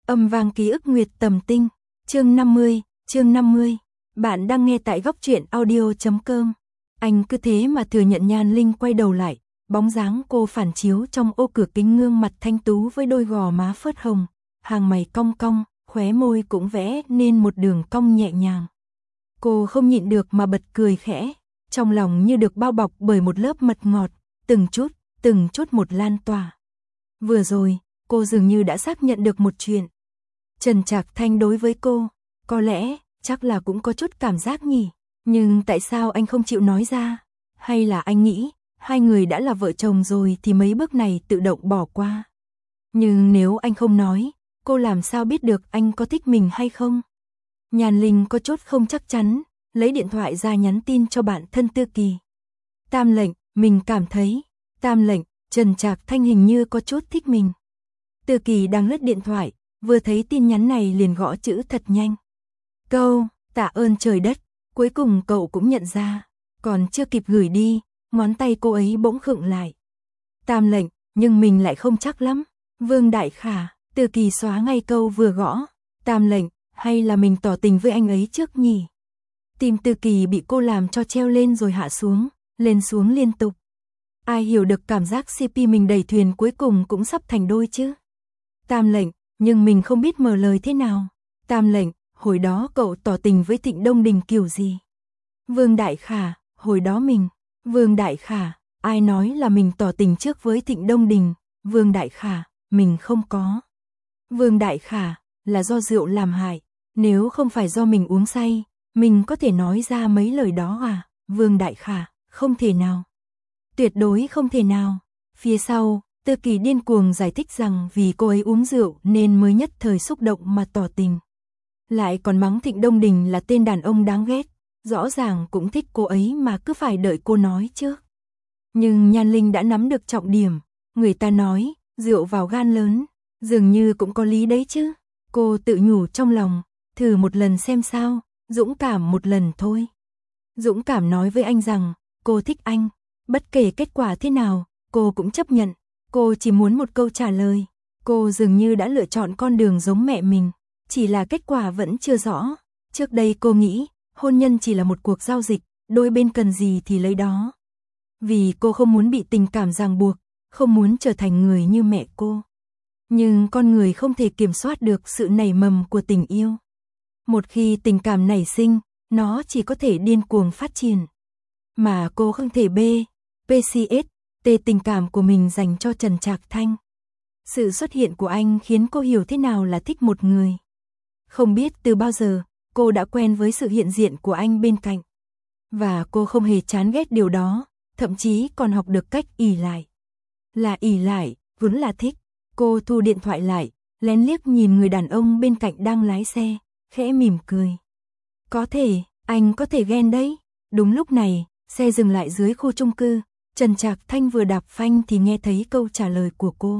Âm vang ký ức Nguyệt Tầm Tinh, chương 50. Bạn đang nghe tại góc truyện audio.com. Anh cứ thế mà thừa nhận. Nhan Linh quay đầu lại, bóng dáng cô phản chiếu trong ô cửa kính, gương mặt thanh tú với đôi gò má phớt hồng, hàng mày cong cong, khóe môi cũng vẽ nên một đường cong nhẹ nhàng. Cô không nhịn được mà bật cười khẽ, trong lòng như được bao bọc bởi một lớp mật ngọt, từng chút một lan tỏa. Vừa rồi, cô dường như đã xác nhận được một chuyện. Trần Trạc Thanh đối với cô, có lẽ, chắc là cũng có chút cảm giác nhỉ. Nhưng tại sao anh không chịu nói ra? Hay là anh nghĩ, hai người đã là vợ chồng rồi thì mấy bước này tự động bỏ qua? Nhưng nếu anh không nói, cô làm sao biết được anh có thích mình hay không? Nhan Linh có chút không chắc chắn, lấy điện thoại ra nhắn tin cho bạn thân Tư Kỳ. Tam lệnh, mình cảm thấy, Tam lệnh, Trần Trạc Thanh hình như có chút thích mình. Tư Kỳ đang lướt điện thoại, vừa thấy tin nhắn này liền gõ chữ thật nhanh. Câu, tạ ơn trời đất, cuối cùng cậu cũng nhận ra, còn chưa kịp gửi đi, ngón tay cô ấy bỗng khựng lại. Tam lệnh, nhưng mình lại không chắc lắm. Vương Đại Khả, Tư Kỳ xóa ngay câu vừa gõ. Tam lệnh, hay là mình tỏ tình với anh ấy trước nhỉ? Tim Tư Kỳ bị cô làm cho treo lên rồi hạ xuống, lên xuống liên tục. Ai hiểu được cảm giác CP mình đẩy thuyền cuối cùng cũng sắp thành đôi chứ? Tam lệnh, nhưng mình không biết mở lời thế nào. Tam lệnh, hồi đó cậu tỏ tình với Thịnh Đông Đình kiểu gì? Vương Đại Khả, hồi đó mình. Vương Đại Khả, ai nói là mình tỏ tình trước với Thịnh Đông Đình? Vương Đại Khả, mình không có. Vương Đại Khả, là do rượu làm hại. Nếu không phải do mình uống say, mình có thể nói ra mấy lời đó à? Vương Đại Khả, không thể nào. Tuyệt đối không thể nào. Phía sau, Tư Kỳ điên cuồng giải thích rằng vì cô ấy uống rượu nên mới nhất thời xúc động mà tỏ tình. Lại còn mắng Thịnh Đông Đình là tên đàn ông đáng ghét, rõ ràng cũng thích cô ấy mà cứ phải đợi cô nói trước. Nhưng Nhan Linh đã nắm được trọng điểm, người ta nói, rượu vào gan lớn, dường như cũng có lý đấy chứ. Cô tự nhủ trong lòng, thử một lần xem sao, dũng cảm một lần thôi. Dũng cảm nói với anh rằng, cô thích anh, bất kể kết quả thế nào, cô cũng chấp nhận. Cô chỉ muốn một câu trả lời. Cô dường như đã lựa chọn con đường giống mẹ mình, chỉ là kết quả vẫn chưa rõ. Trước đây cô nghĩ, hôn nhân chỉ là một cuộc giao dịch, đôi bên cần gì thì lấy đó. Vì cô không muốn bị tình cảm ràng buộc, không muốn trở thành người như mẹ cô. Nhưng con người không thể kiểm soát được sự nảy mầm của tình yêu. Một khi tình cảm nảy sinh, nó chỉ có thể điên cuồng phát triển. Mà cô không thể PCS tình cảm của mình dành cho Trần Trạc Thanh. Sự xuất hiện của anh khiến cô hiểu thế nào là thích một người. Không biết từ bao giờ, cô đã quen với sự hiện diện của anh bên cạnh. Và cô không hề chán ghét điều đó, thậm chí còn học được cách ỷ lại. Là ỷ lại, vốn là thích. Cô thu điện thoại lại, lén liếc nhìn người đàn ông bên cạnh đang lái xe, khẽ mỉm cười. Có thể, anh có thể ghen đấy. Đúng lúc này, xe dừng lại dưới khu chung cư. Trần Trạc Thanh vừa đạp phanh thì nghe thấy câu trả lời của cô.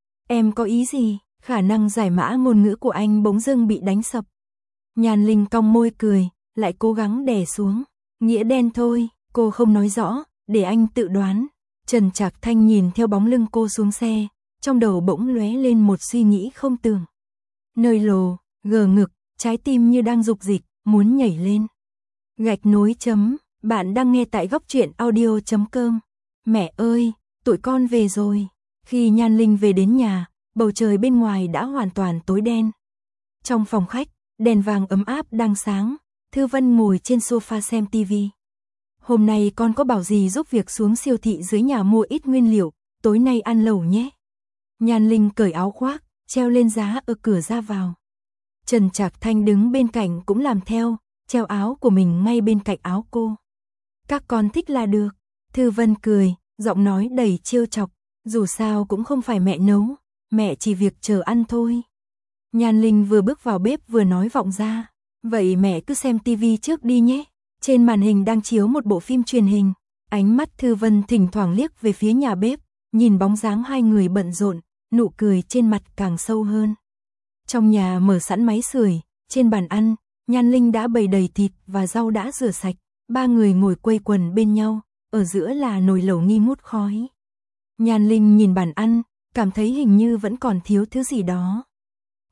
Em có ý gì? Khả năng giải mã ngôn ngữ của anh bỗng dưng bị đánh sập. Nhan Linh cong môi cười, lại cố gắng đè xuống. Nghĩa đen thôi, cô không nói rõ, để anh tự đoán. Trần Trạc Thanh nhìn theo bóng lưng cô xuống xe, trong đầu bỗng lóe lên một suy nghĩ không tưởng. Nơi lồ, gờ ngực, trái tim như đang dục dịch, muốn nhảy lên. Gạch nối chấm, bạn đang nghe tại góc truyện audio.com. Mẹ ơi, tụi con về rồi. Khi Nhan Linh về đến nhà, bầu trời bên ngoài đã hoàn toàn tối đen. Trong phòng khách, đèn vàng ấm áp đang sáng, Thư Vân ngồi trên sofa xem tivi. Hôm nay con có bảo gì giúp việc xuống siêu thị dưới nhà mua ít nguyên liệu, tối nay ăn lẩu nhé. Nhan Linh cởi áo khoác, treo lên giá ở cửa ra vào. Trần Trạc Thanh đứng bên cạnh cũng làm theo, treo áo của mình ngay bên cạnh áo cô. Các con thích là được. Thư Vân cười, giọng nói đầy trêu chọc, dù sao cũng không phải mẹ nấu, mẹ chỉ việc chờ ăn thôi. Nhan Linh vừa bước vào bếp vừa nói vọng ra, vậy mẹ cứ xem tivi trước đi nhé. Trên màn hình đang chiếu một bộ phim truyền hình, ánh mắt Thư Vân thỉnh thoảng liếc về phía nhà bếp, nhìn bóng dáng hai người bận rộn, nụ cười trên mặt càng sâu hơn. Trong nhà mở sẵn máy sưởi, trên bàn ăn, Nhan Linh đã bày đầy thịt và rau đã rửa sạch, ba người ngồi quây quần bên nhau. Ở giữa là nồi lẩu nghi ngút khói. Nhan Linh nhìn bàn ăn, cảm thấy hình như vẫn còn thiếu thứ gì đó.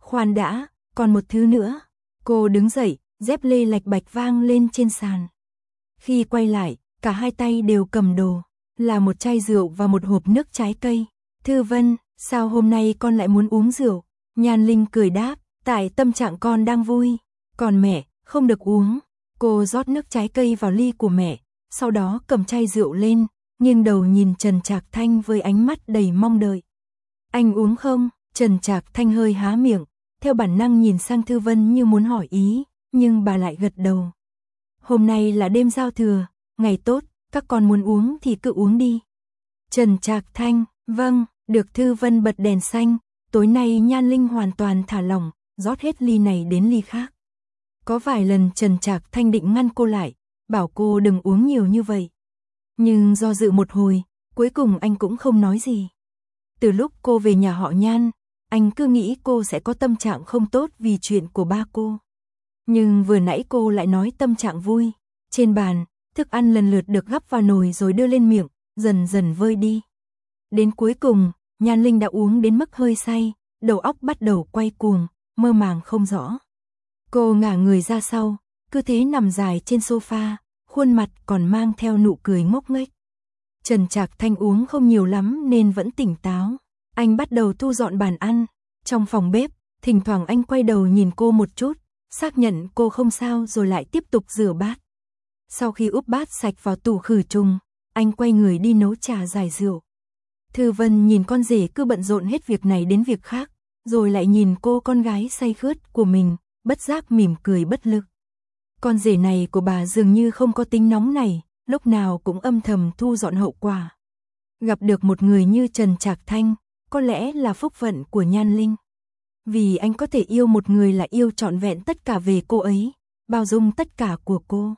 Khoan đã, còn một thứ nữa. Cô đứng dậy, dép lê lạch bạch vang lên trên sàn. Khi quay lại, cả hai tay đều cầm đồ, là một chai rượu và một hộp nước trái cây. Thư Vân, sao hôm nay con lại muốn uống rượu? Nhan Linh cười đáp, tại tâm trạng con đang vui. Còn mẹ, không được uống. Cô rót nước trái cây vào ly của mẹ, sau đó cầm chai rượu lên, nghiêng đầu nhìn Trần Trạc Thanh với ánh mắt đầy mong đợi. Anh uống không? Trần Trạc Thanh hơi há miệng, theo bản năng nhìn sang Thư Vân như muốn hỏi ý, nhưng bà lại gật đầu. Hôm nay là đêm giao thừa, ngày tốt, các con muốn uống thì cứ uống đi. Trần Trạc Thanh, vâng, được. Thư Vân bật đèn xanh, tối nay Nhan Linh hoàn toàn thả lỏng, rót hết ly này đến ly khác. Có vài lần Trần Trạc Thanh định ngăn cô lại, bảo cô đừng uống nhiều như vậy. Nhưng do dự một hồi, cuối cùng anh cũng không nói gì. Từ lúc cô về nhà họ Nhan, anh cứ nghĩ cô sẽ có tâm trạng không tốt vì chuyện của ba cô. Nhưng vừa nãy cô lại nói tâm trạng vui. Trên bàn, thức ăn lần lượt được gắp vào nồi rồi đưa lên miệng, dần dần vơi đi. Đến cuối cùng, Nhan Linh đã uống đến mức hơi say, đầu óc bắt đầu quay cuồng, mơ màng không rõ. Cô ngả người ra sau, cứ thế nằm dài trên sofa, khuôn mặt còn mang theo nụ cười ngốc nghếch. Trần Trạc Thanh uống không nhiều lắm nên vẫn tỉnh táo. Anh bắt đầu thu dọn bàn ăn. Trong phòng bếp, thỉnh thoảng anh quay đầu nhìn cô một chút, xác nhận cô không sao rồi lại tiếp tục rửa bát. Sau khi úp bát sạch vào tủ khử trùng, anh quay người đi nấu trà giải rượu. Thư Vân nhìn con rể cứ bận rộn hết việc này đến việc khác, rồi lại nhìn cô con gái say khướt của mình, bất giác mỉm cười bất lực. Con rể này của bà dường như không có tính nóng này, lúc nào cũng âm thầm thu dọn hậu quả. Gặp được một người như Trần Trạc Thanh, có lẽ là phúc phận của Nhan Linh. Vì anh có thể yêu một người là yêu trọn vẹn tất cả về cô ấy, bao dung tất cả của cô.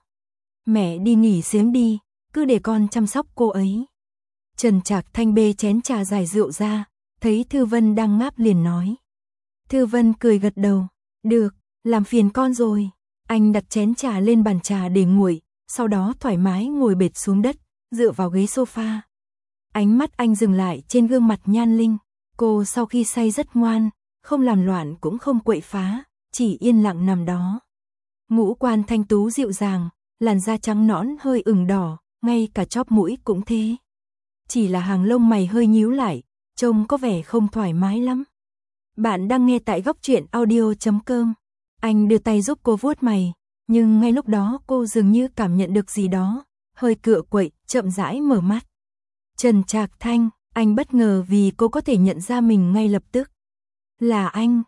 Mẹ đi nghỉ sớm đi, cứ để con chăm sóc cô ấy. Trần Trạc Thanh bê chén trà giải rượu ra, thấy Thư Vân đang ngáp liền nói. Thư Vân cười gật đầu, được, làm phiền con rồi. Anh đặt chén trà lên bàn trà để nguội, sau đó thoải mái ngồi bệt xuống đất, dựa vào ghế sofa. Ánh mắt anh dừng lại trên gương mặt Nhan Linh. Cô sau khi say rất ngoan, không làm loạn cũng không quậy phá, chỉ yên lặng nằm đó. Ngũ quan thanh tú dịu dàng, làn da trắng nõn hơi ửng đỏ, ngay cả chóp mũi cũng thế. Chỉ là hàng lông mày hơi nhíu lại, trông có vẻ không thoải mái lắm. Bạn đang nghe tại góc truyện audio.com. Anh đưa tay giúp cô vuốt mày, nhưng ngay lúc đó cô dường như cảm nhận được gì đó, hơi cựa quậy, chậm rãi mở mắt. Trần Trạc Thanh, anh bất ngờ vì cô có thể nhận ra mình ngay lập tức. Là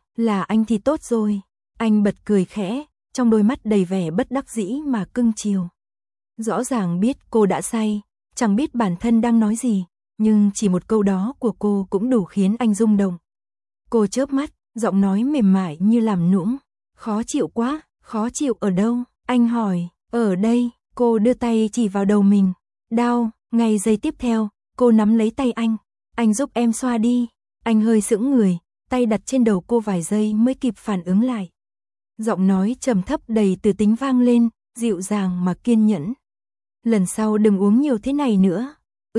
anh thì tốt rồi. Anh bật cười khẽ, trong đôi mắt đầy vẻ bất đắc dĩ mà cưng chiều. Rõ ràng biết cô đã say, chẳng biết bản thân đang nói gì, nhưng chỉ một câu đó của cô cũng đủ khiến anh rung động. Cô chớp mắt, giọng nói mềm mại như làm nũng. Khó chịu quá, khó chịu ở đâu? Anh hỏi, ở đây. Cô đưa tay chỉ vào đầu mình. Đau. Ngay giây tiếp theo, cô nắm lấy tay anh giúp em xoa đi. Anh hơi sững người, tay đặt trên đầu cô vài giây mới kịp phản ứng lại. Giọng nói trầm thấp đầy từ tính vang lên, dịu dàng mà kiên nhẫn. Lần sau đừng uống nhiều thế này nữa.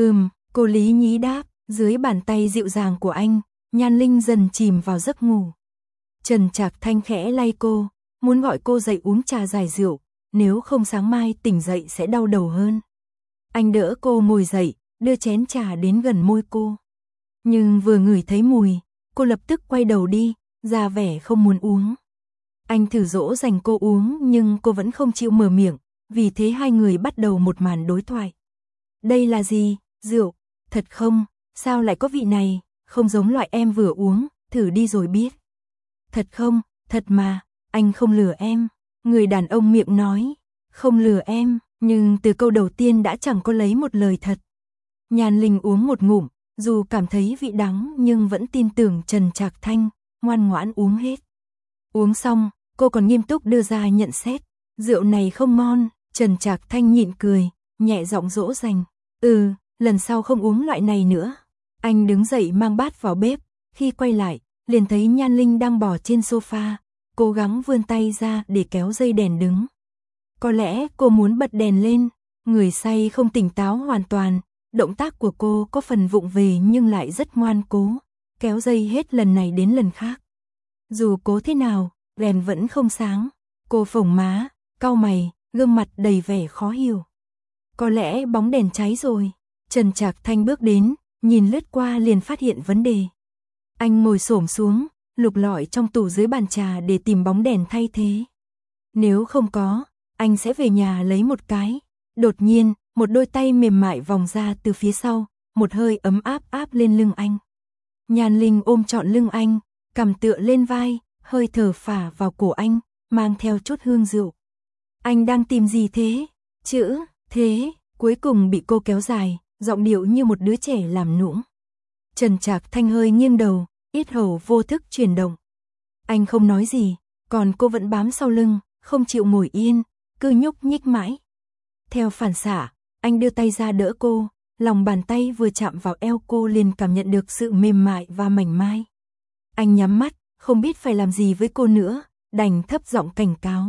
Cô lý nhí đáp. Dưới bàn tay dịu dàng của anh, Nhan Linh dần chìm vào giấc ngủ. Trần Trạc Thanh khẽ lay cô, muốn gọi cô dậy uống trà giải rượu, nếu không sáng mai tỉnh dậy sẽ đau đầu hơn. Anh đỡ cô ngồi dậy, đưa chén trà đến gần môi cô. Nhưng vừa ngửi thấy mùi, cô lập tức quay đầu đi, ra vẻ không muốn uống. Anh thử dỗ dành cô uống nhưng cô vẫn không chịu mở miệng, vì thế hai người bắt đầu một màn đối thoại. Đây là gì? Rượu? Thật không? Sao lại có vị này? Không giống loại em vừa uống, thử đi rồi biết. Thật không? Thật mà, anh không lừa em. Người đàn ông miệng nói, không lừa em, nhưng từ câu đầu tiên đã chẳng có lấy một lời thật. Nhan Linh uống một ngụm, dù cảm thấy vị đắng nhưng vẫn tin tưởng Trần Trạc Thanh, ngoan ngoãn uống hết. Uống xong, cô còn nghiêm túc đưa ra nhận xét. Rượu này không ngon. Trần Trạc Thanh nhịn cười, nhẹ giọng dỗ dành. Lần sau không uống loại này nữa. Anh đứng dậy mang bát vào bếp, khi quay lại, liền thấy Nhan Linh đang bò trên sofa, cố gắng vươn tay ra để kéo dây đèn đứng. Có lẽ cô muốn bật đèn lên, người say không tỉnh táo hoàn toàn, động tác của cô có phần vụng về nhưng lại rất ngoan cố, kéo dây hết lần này đến lần khác. Dù cố thế nào, đèn vẫn không sáng. Cô phồng má, cau mày, gương mặt đầy vẻ khó hiểu. Có lẽ bóng đèn cháy rồi. Trần Trạc Thanh bước đến, nhìn lướt qua liền phát hiện vấn đề. Anh ngồi xổm xuống, lục lọi trong tủ dưới bàn trà để tìm bóng đèn thay thế. Nếu không có, anh sẽ về nhà lấy một cái. Đột nhiên, một đôi tay mềm mại vòng ra từ phía sau, một hơi ấm áp áp lên lưng anh. Nhan Linh ôm trọn lưng anh, cằm tựa lên vai, hơi thở phả vào cổ anh, mang theo chút hương rượu. Anh đang tìm gì thế? Chữ, thế, cuối cùng bị cô kéo dài, giọng điệu như một đứa trẻ làm nũng. Trần Trạc Thanh hơi nghiêng đầu, yết hầu vô thức chuyển động. Anh không nói gì, còn cô vẫn bám sau lưng, không chịu ngồi yên, cứ nhúc nhích mãi. Theo phản xạ, anh đưa tay ra đỡ cô, lòng bàn tay vừa chạm vào eo cô liền cảm nhận được sự mềm mại và mảnh mai. Anh nhắm mắt, không biết phải làm gì với cô nữa, đành thấp giọng cảnh cáo.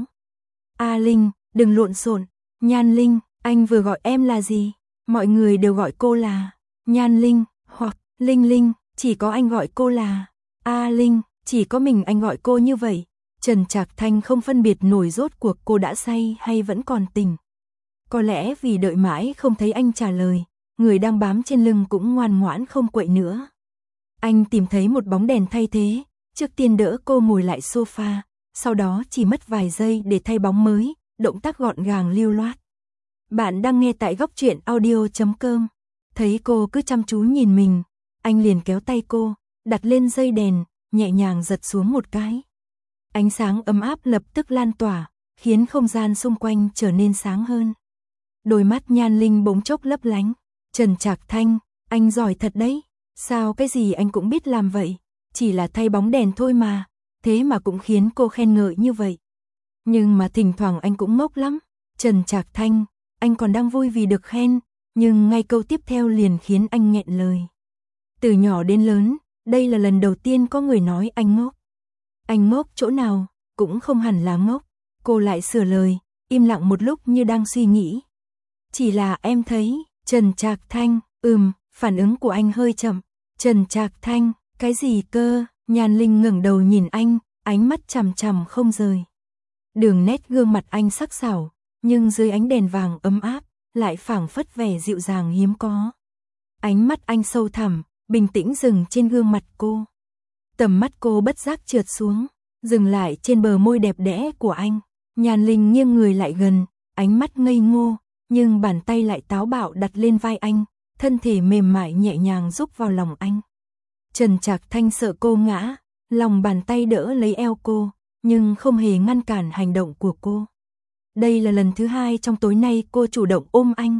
A Linh, đừng lộn xộn. Nhan Linh, anh vừa gọi em là gì? Mọi người đều gọi cô là Nhan Linh, hoặc Linh Linh, chỉ có anh gọi cô là A Linh, chỉ có mình anh gọi cô như vậy. Trần Trạc Thanh không phân biệt nổi rốt cuộc cô đã say hay vẫn còn tỉnh. Có lẽ vì đợi mãi không thấy anh trả lời, người đang bám trên lưng cũng ngoan ngoãn không quậy nữa. Anh tìm thấy một bóng đèn thay thế, trước tiên đỡ cô ngồi lại sofa, sau đó chỉ mất vài giây để thay bóng mới, động tác gọn gàng lưu loát. Bạn đang nghe tại Góc Truyện Audio.com. Thấy cô cứ chăm chú nhìn mình, anh liền kéo tay cô, đặt lên dây đèn, nhẹ nhàng giật xuống một cái. Ánh sáng ấm áp lập tức lan tỏa, khiến không gian xung quanh trở nên sáng hơn. Đôi mắt Nhan Linh bỗng chốc lấp lánh. Trần Trạc Thanh, anh giỏi thật đấy. Sao cái gì anh cũng biết làm vậy? Chỉ là thay bóng đèn thôi mà, thế mà cũng khiến cô khen ngợi như vậy. Nhưng mà thỉnh thoảng anh cũng ngốc lắm. Trần Trạc Thanh, anh còn đang vui vì được khen, nhưng ngay câu tiếp theo liền khiến anh nghẹn lời. Từ nhỏ đến lớn, đây là lần đầu tiên có người nói anh ngốc. Anh ngốc chỗ nào, cũng không hẳn là ngốc. Cô lại sửa lời, im lặng một lúc như đang suy nghĩ. Chỉ là em thấy, Trần Trạc Thanh, phản ứng của anh hơi chậm. Trần Trạc Thanh, cái gì cơ? Nhan Linh ngẩng đầu nhìn anh, ánh mắt chằm chằm không rời. Đường nét gương mặt anh sắc sảo, nhưng dưới ánh đèn vàng ấm áp, lại phảng phất vẻ dịu dàng hiếm có. Ánh mắt anh sâu thẳm, bình tĩnh dừng trên gương mặt cô. Tầm mắt cô bất giác trượt xuống, dừng lại trên bờ môi đẹp đẽ của anh. Nhan Linh nghiêng người lại gần, ánh mắt ngây ngô, nhưng bàn tay lại táo bạo đặt lên vai anh, thân thể mềm mại nhẹ nhàng rúc vào lòng anh. Trần Trạc Thanh sợ cô ngã, lòng bàn tay đỡ lấy eo cô, nhưng không hề ngăn cản hành động của cô. Đây là lần thứ hai trong tối nay cô chủ động ôm anh.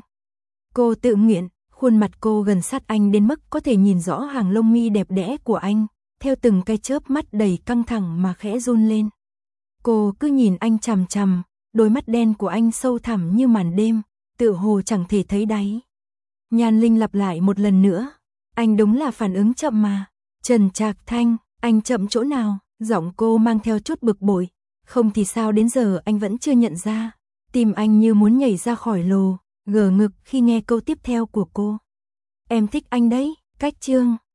Cô tự nguyện, khuôn mặt cô gần sát anh đến mức có thể nhìn rõ hàng lông mi đẹp đẽ của anh, theo từng cái chớp mắt đầy căng thẳng mà khẽ run lên. Cô cứ nhìn anh chằm chằm, đôi mắt đen của anh sâu thẳm như màn đêm, tựa hồ chẳng thể thấy đáy. Nhan Linh lặp lại một lần nữa, anh đúng là phản ứng chậm mà. Trần Trạc Thanh, anh chậm chỗ nào? Giọng cô mang theo chút bực bội, không thì sao đến giờ anh vẫn chưa nhận ra. Tim anh như muốn nhảy ra khỏi lồ, ngờ ngực khi nghe câu tiếp theo của cô. Em thích anh đấy, cách chương.